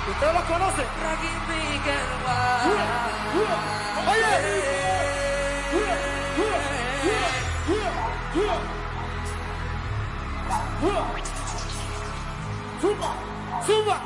¿Ustedes los conocen? Zumba, zumba.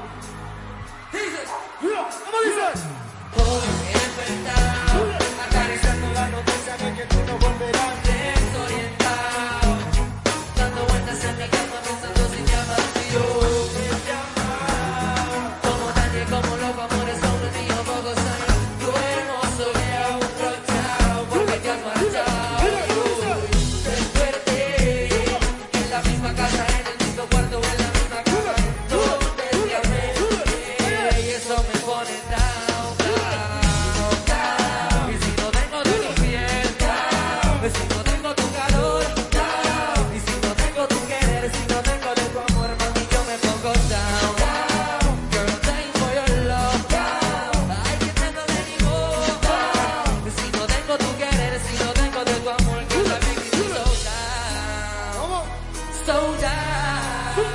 ¿Cómo dice? Hoy he despertado, acariciando la noticia de que tú no volverás. Desorientado, dando vueltas en mi cama pensando si llamas y yo te llamo. Como nadie, como loco, amores sobre ti, yo poco soy. Duermo soleado, brochado, porque te has marchado. Desperté en la misma casa, en el mismo cuarto, en la misma cama, donde te amé. Y eso me pone down, down, down. Y si no tengo de tu piel, down. Y si no tengo tu calor, down. Y si no tengo tu querer, si no tengo de tu amor, mami, yo me pongo down, down. Girl, I'm dying for your love, down. I can't handle anymore, down. Y si no tengo tu querer, si no tengo de tu amor, girl, I make me feel so down, so down.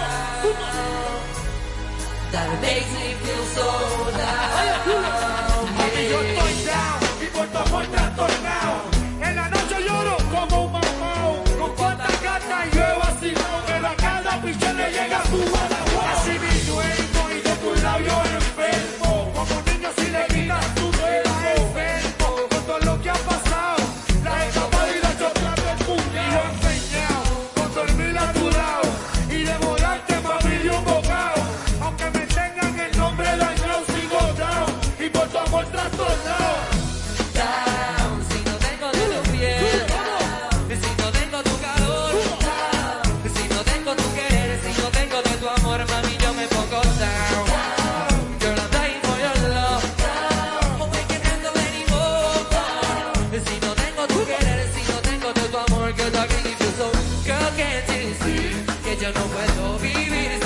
That makes me feel so down. Mami, yo estoy down y por tu amor trastornado. En la noche lloro como un mamao. Con cuánta gata y yo vacilado. En la cara piche le llega tu guanajuato. Así mi duermo y de tus labios enfermo. Como niño si le quitas tu dedo enfermo. Con todo lo que ha pasado, la escapada y la chocada del puño. Y yo empeñado con dormir a tu lado y devorarte, mami, de un bocado. Aunque me tengan el nombre dañado, sigo down y por tu amor trastornado. Down, si no tengo de tu piel, down. Y si no tengo tu calor, down. Y si no tengo tu querer, si no tengo de tu amor, mami, yo me pongo down. Girl, I'm dying for your love, down. Oh, I can't handle anymore, down. Y si no tengo tu querer, si no tengo de tu amor, girl, I can give you so. Girl, can't you see que yo no puedo vivir